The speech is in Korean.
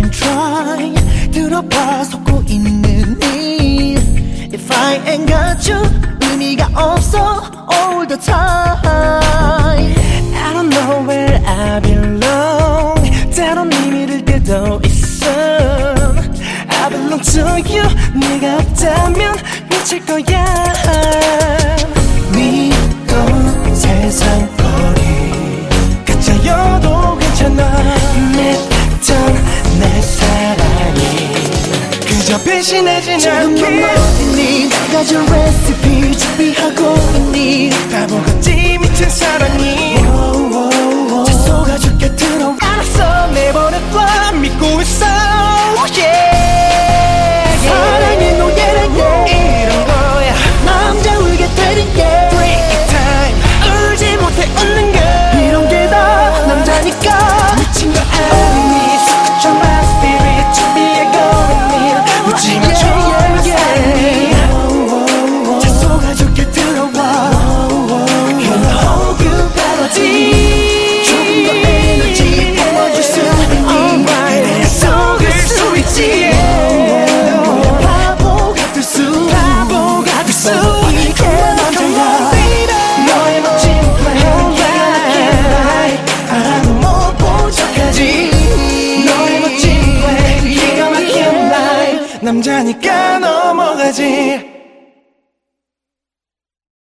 Don't try 들어봐 속고 있는 일 If I ain't got you 의미가 없어 all the time I don't know where I belong 때론 힘이 들 때도 있어 I belong to you 네가 없다면 미칠 거야 믿고 세상 거리 가짜여도 괜찮아 냈던 내 사랑이 그저 배신하진 않게 지금 넌 어디니 나가줄 레시피 준비하고 있니 바보같이 미친 사랑이